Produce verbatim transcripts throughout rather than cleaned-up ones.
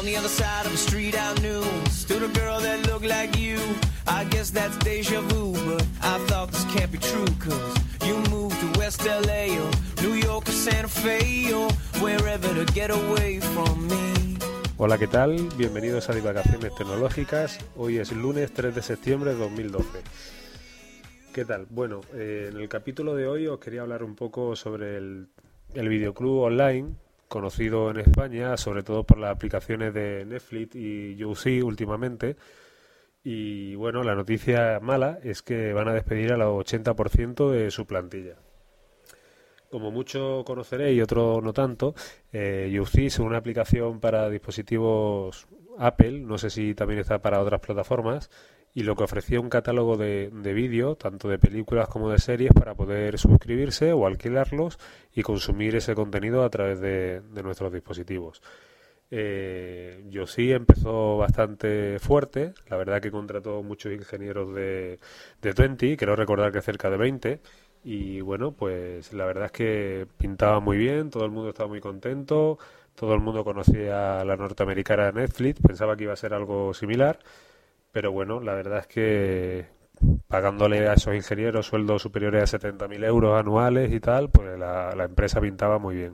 the other side of the street I knew stood a girl that looked like you. I guess that's deja vu, but I thought this can't be true, cause you moved to West L A or New York or Santa Fe or wherever to get away from me. Hola, ¿qué tal? Bienvenidos a Divagaciones Tecnológicas. Hoy es lunes tres de septiembre de dos mil doce. ¿Qué tal? Bueno, eh, en el capítulo de hoy os quería hablar un poco sobre el, el videoclub online, conocido en España, sobre todo por las aplicaciones de Netflix y YouSee últimamente. Y bueno, la noticia mala es que van a despedir al ochenta por ciento de su plantilla. Como muchos conoceréis y otros no tanto, eh, YouSee es una aplicación para dispositivos Apple, no sé si también está para otras plataformas, y lo que ofrecía un catálogo de, de vídeo, tanto de películas como de series, para poder suscribirse o alquilarlos y consumir ese contenido a través de, de nuestros dispositivos. Eh, YouSee empezó bastante fuerte, la verdad que contrató muchos ingenieros de, de veinte, creo recordar que cerca de veinte, y bueno, pues la verdad es que pintaba muy bien, todo el mundo estaba muy contento, todo el mundo conocía a la norteamericana Netflix, pensaba que iba a ser algo similar, pero bueno, la verdad es que pagándole a esos ingenieros sueldos superiores a setenta mil euros anuales y tal, pues la, la empresa pintaba muy bien.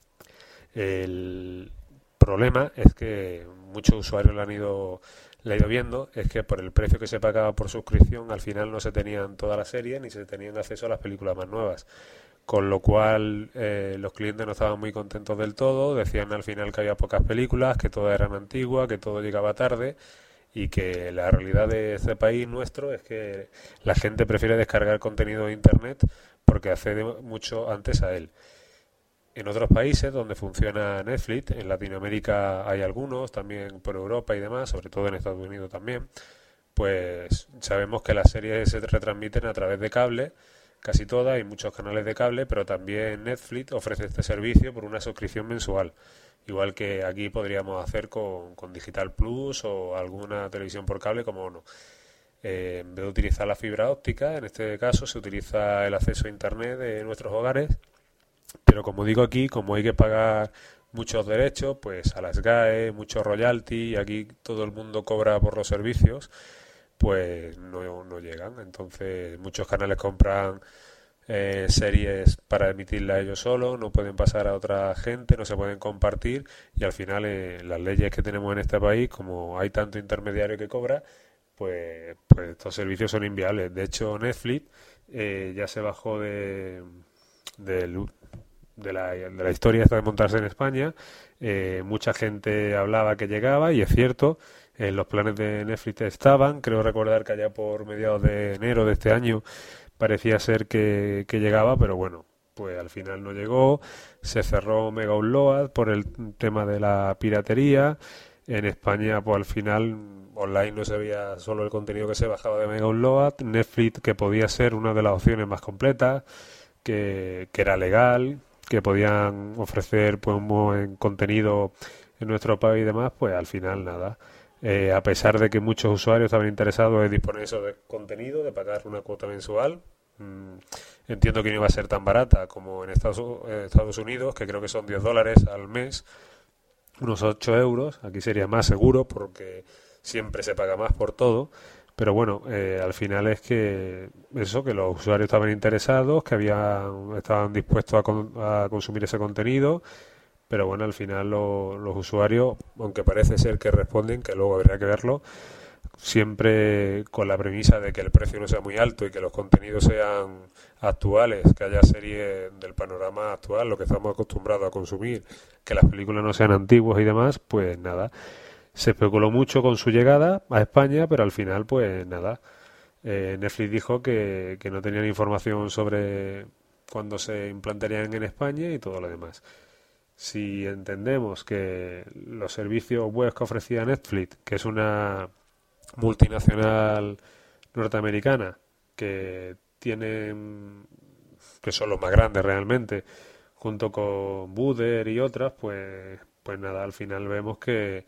El problema es que muchos usuarios lo han ido, le han ido viendo, es que por el precio que se pagaba por suscripción, al final no se tenían toda la serie ni se tenían acceso a las películas más nuevas. Con lo cual eh, los clientes no estaban muy contentos del todo, decían al final que había pocas películas, que todas eran antiguas, que todo llegaba tarde y que la realidad de este país nuestro es que la gente prefiere descargar contenido de Internet porque accede mucho antes a él. En otros países donde funciona Netflix, en Latinoamérica hay algunos, también por Europa y demás, sobre todo en Estados Unidos también, pues sabemos que las series se retransmiten a través de cable, casi todas, hay muchos canales de cable, pero también Netflix ofrece este servicio por una suscripción mensual, igual que aquí podríamos hacer con, con Digital Plus o alguna televisión por cable como Ono. Eh, en vez de utilizar la fibra óptica, en este caso se utiliza el acceso a Internet de nuestros hogares. Pero como digo aquí, como hay que pagar muchos derechos, pues a las G A E, mucho royalty, y aquí todo el mundo cobra por los servicios, pues no, no llegan. Entonces muchos canales compran eh, series para emitirlas ellos solos, no pueden pasar a otra gente, no se pueden compartir, y al final eh, las leyes que tenemos en este país, como hay tanto intermediario que cobra, pues, pues estos servicios son inviables. De hecho, Netflix eh, ya se bajó de... de De la, de la historia esta de montarse en España. Eh, mucha gente hablaba que llegaba y es cierto, en los planes de Netflix estaban, creo recordar que allá por mediados de enero de este año parecía ser que, que llegaba, pero bueno, pues al final no llegó, se cerró Mega Upload por el tema de la piratería. En España pues al final online no se veía solo el contenido que se bajaba de Mega Upload, Netflix, que podía ser una de las opciones más completas, que, que era legal, que podían ofrecer pues un buen contenido en nuestro país y demás, pues al final nada. Eh, a pesar de que muchos usuarios estaban interesados en disponer eso de contenido, de pagar una cuota mensual, mmm, entiendo que no iba a ser tan barata como en Estados, eh, Estados Unidos, que creo que son diez dólares al mes, unos ocho euros, aquí sería más seguro porque siempre se paga más por todo. Pero bueno, eh, al final es que eso, que los usuarios estaban interesados, que habían estaban dispuestos a, con, a consumir ese contenido, pero bueno, al final lo, los usuarios, aunque parece ser que responden, que luego habría que verlo, siempre con la premisa de que el precio no sea muy alto y que los contenidos sean actuales, que haya series del panorama actual, lo que estamos acostumbrados a consumir, que las películas no sean antiguas y demás, pues nada. Se especuló mucho con su llegada a España, pero al final, pues nada. Eh, Netflix dijo que, que no tenían información sobre cuándo se implantarían en España y todo lo demás. Si entendemos que los servicios web que ofrecía Netflix, que es una multinacional norteamericana, que tienen, que son los más grandes realmente, junto con Vuder y otras, pues, pues nada, al final vemos que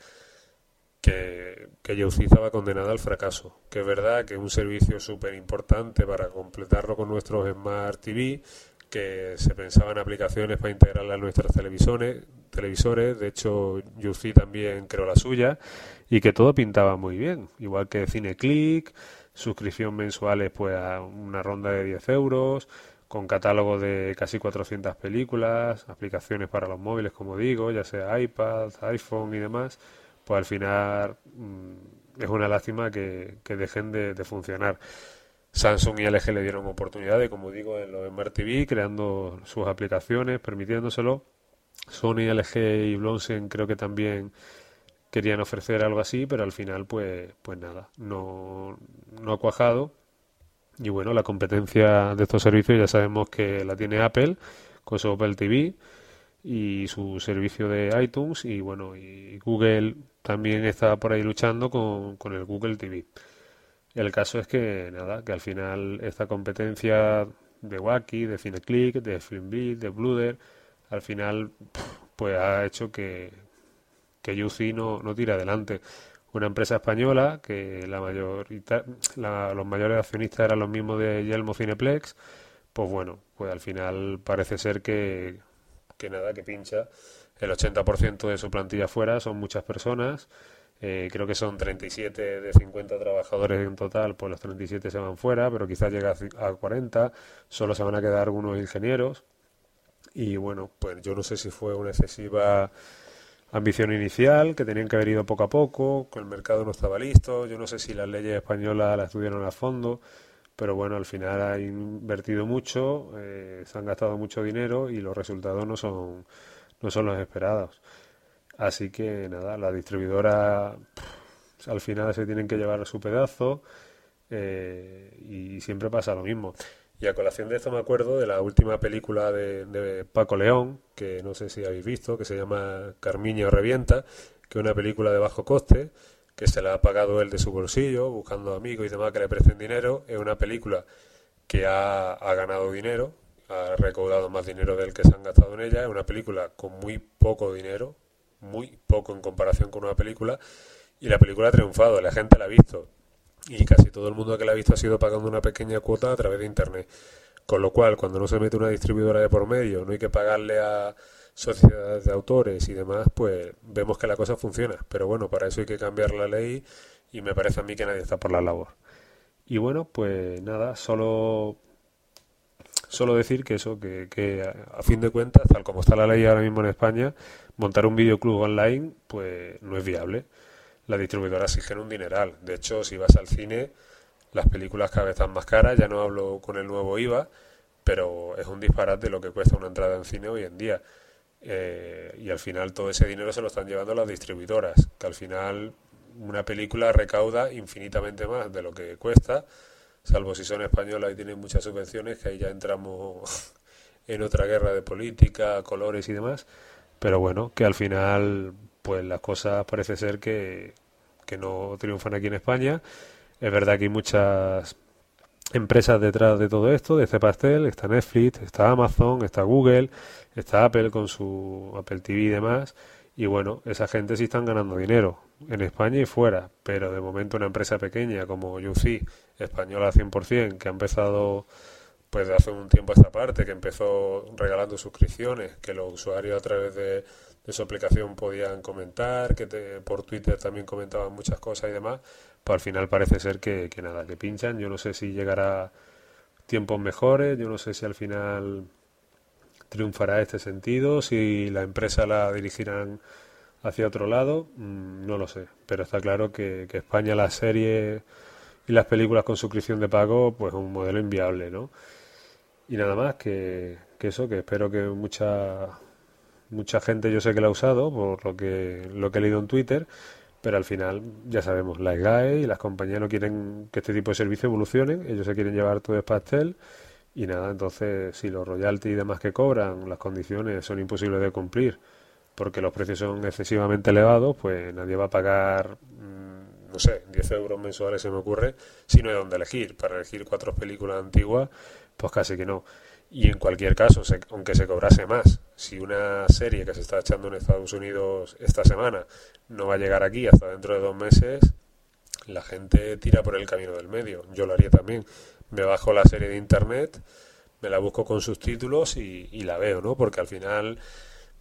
que, que YouSee estaba condenada al fracaso, que es verdad que es un servicio súper importante para completarlo con nuestros Smart T V, que se pensaban aplicaciones para integrarlas a nuestras televisiones, televisores, de hecho U C también creó la suya, y que todo pintaba muy bien, igual que CineClick, suscripción mensuales pues a una ronda de diez euros, con catálogo de casi cuatrocientas películas, aplicaciones para los móviles, como digo, ya sea iPad, iPhone y demás, pues al final mmm, es una lástima que, que dejen de, de funcionar. Samsung y L G le dieron oportunidades, como digo, en los Smart T V, creando sus aplicaciones, permitiéndoselo. Sony, L G y Blonsen creo que también querían ofrecer algo así, pero al final, pues, pues nada, no, no ha cuajado. Y bueno, la competencia de estos servicios ya sabemos que la tiene Apple con su Apple T V y su servicio de iTunes, y bueno, y Google también está por ahí luchando con, con el Google T V. El caso es que nada, que al final esta competencia de Wacky, de CineClick, de Filmbeat, de Bluder, al final pues ha hecho que, que U C I no, no tire adelante. Una empresa española que la mayorita, la, los mayores accionistas eran los mismos de Yelmo Cineplex, pues bueno, pues al final parece ser que, que nada, que pincha. El ochenta por ciento de su plantilla fuera, son muchas personas. Eh, creo que son treinta y siete de cincuenta trabajadores en total, pues los treinta y siete se van fuera, pero quizás llega a cuarenta, solo se van a quedar algunos ingenieros. Y bueno, pues yo no sé si fue una excesiva ambición inicial, que tenían que haber ido poco a poco, que el mercado no estaba listo, yo no sé si las leyes españolas las estudiaron a fondo, pero bueno, al final han invertido mucho, eh, se han gastado mucho dinero y los resultados no son, no son los esperados. Así que nada, las distribuidoras pff, al final se tienen que llevar a su pedazo, eh, y siempre pasa lo mismo. Y a colación de esto me acuerdo de la última película de, de Paco León, que no sé si habéis visto, que se llama Carmiña o Revienta, que es una película de bajo coste, que se la ha pagado él de su bolsillo, buscando amigos y demás que le presten dinero. Es una película que ha, ha ganado dinero, ha recaudado más dinero del que se han gastado en ella. Es una película con muy poco dinero, muy poco en comparación con una película, y la película ha triunfado, la gente la ha visto, y casi todo el mundo que la ha visto ha sido pagando una pequeña cuota a través de internet, con lo cual cuando no se mete una distribuidora de por medio, no hay que pagarle a sociedades de autores y demás, pues vemos que la cosa funciona. Pero bueno, para eso hay que cambiar la ley, y me parece a mí que nadie está por la labor. Y bueno, pues nada, solo solo decir que eso, que, que a, a fin de cuentas, tal como está la ley ahora mismo en España, montar un videoclub online pues no es viable. Las distribuidoras exigen un dineral. De hecho, si vas al cine, las películas cada vez están más caras. Ya no hablo con el nuevo I V A, pero es un disparate lo que cuesta una entrada en cine hoy en día. Eh, y al final todo ese dinero se lo están llevando las distribuidoras, que al final una película recauda infinitamente más de lo que cuesta, salvo si son españolas y tienen muchas subvenciones, que ahí ya entramos en otra guerra de política, colores y demás. Pero bueno, que al final pues las cosas parece ser que, que no triunfan aquí en España. Es verdad que hay muchas empresas detrás de todo esto, de este pastel. Está Netflix, está Amazon, está Google, está Apple con su Apple T V y demás. Y bueno, esa gente sí están ganando dinero en España y fuera, pero de momento una empresa pequeña como U C I, española cien por ciento, que ha empezado pues de hace un tiempo a esta parte, que empezó regalando suscripciones, que los usuarios a través de, de su aplicación podían comentar, que te, por Twitter también comentaban muchas cosas y demás, pues al final parece ser que, que nada, que pinchan. Yo no sé si llegará tiempos mejores, yo no sé si al final triunfará este sentido, si la empresa la dirigirán hacia otro lado, mmm, no lo sé, pero está claro que, que España las series y las películas con suscripción de pago pues es un modelo inviable, ¿no? Y nada más, que, que eso, que espero que mucha mucha gente, yo sé que la ha usado por lo que lo que he leído en Twitter, pero al final ya sabemos, la S G A E y las compañías no quieren que este tipo de servicios evolucionen, ellos se quieren llevar todo el pastel. Y nada, entonces si los royalties y demás que cobran, las condiciones son imposibles de cumplir porque los precios son excesivamente elevados, pues nadie va a pagar, mmm, no sé, diez euros mensuales se me ocurre, si no hay dónde elegir. Para elegir cuatro películas antiguas, pues casi que no. Y en cualquier caso, se, aunque se cobrase más, si una serie que se está echando en Estados Unidos esta semana no va a llegar aquí hasta dentro de dos meses, la gente tira por el camino del medio. Yo lo haría también. Me bajo la serie de internet, me la busco con subtítulos y, y la veo, ¿no? Porque al final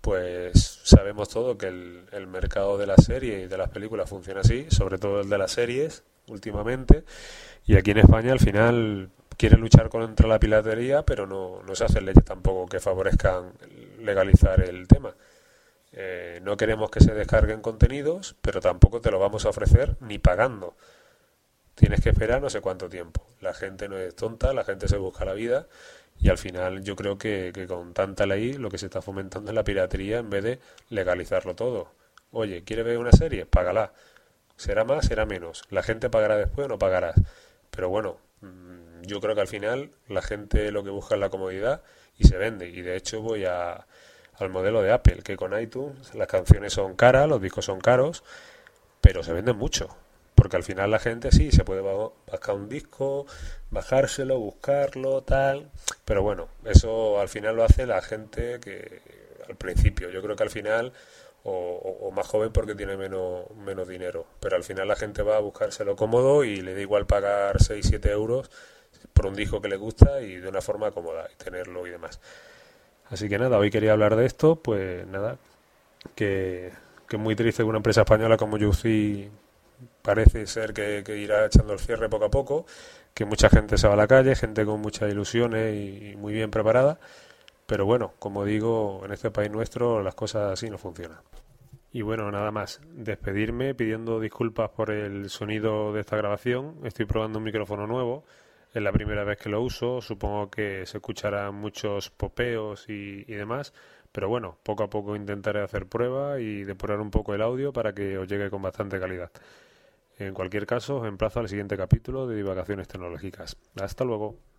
pues sabemos todo que el, el mercado de las series y de las películas funciona así, sobre todo el de las series últimamente, y aquí en España al final quiere luchar contra la piratería, pero no, no se hacen leyes tampoco que favorezcan legalizar el tema. Eh, no queremos que se descarguen contenidos, pero tampoco te lo vamos a ofrecer ni pagando. Tienes que esperar no sé cuánto tiempo. La gente no es tonta, la gente se busca la vida y al final yo creo que, que con tanta ley lo que se está fomentando es la piratería en vez de legalizarlo todo. Oye, ¿quieres ver una serie? Págala. ¿Será más? ¿Será menos? ¿La gente pagará después o no pagará? Pero bueno, yo creo que al final la gente lo que busca es la comodidad y se vende. Y de hecho voy a, al modelo de Apple, que con iTunes las canciones son caras, los discos son caros, pero se venden mucho. Porque al final la gente sí se puede bajar un disco, bajárselo, buscarlo, tal. Pero bueno, eso al final lo hace la gente que al principio. Yo creo que al final, o, o, o más joven porque tiene menos, menos dinero. Pero al final la gente va a buscárselo cómodo y le da igual pagar seis siete euros por un disco que le gusta y de una forma cómoda y tenerlo y demás. Así que nada, hoy quería hablar de esto, pues nada, que, que es muy triste que una empresa española como YouSee parece ser que, que irá echando el cierre poco a poco, que mucha gente se va a la calle, gente con muchas ilusiones y muy bien preparada, pero bueno, como digo, en este país nuestro las cosas así no funcionan. Y bueno, nada más, despedirme pidiendo disculpas por el sonido de esta grabación. Estoy probando un micrófono nuevo, es la primera vez que lo uso, supongo que se escucharán muchos popeos y, y demás, pero bueno, poco a poco intentaré hacer pruebas y depurar un poco el audio para que os llegue con bastante calidad. En cualquier caso, os emplazo al siguiente capítulo de Divagaciones Tecnológicas. Hasta luego.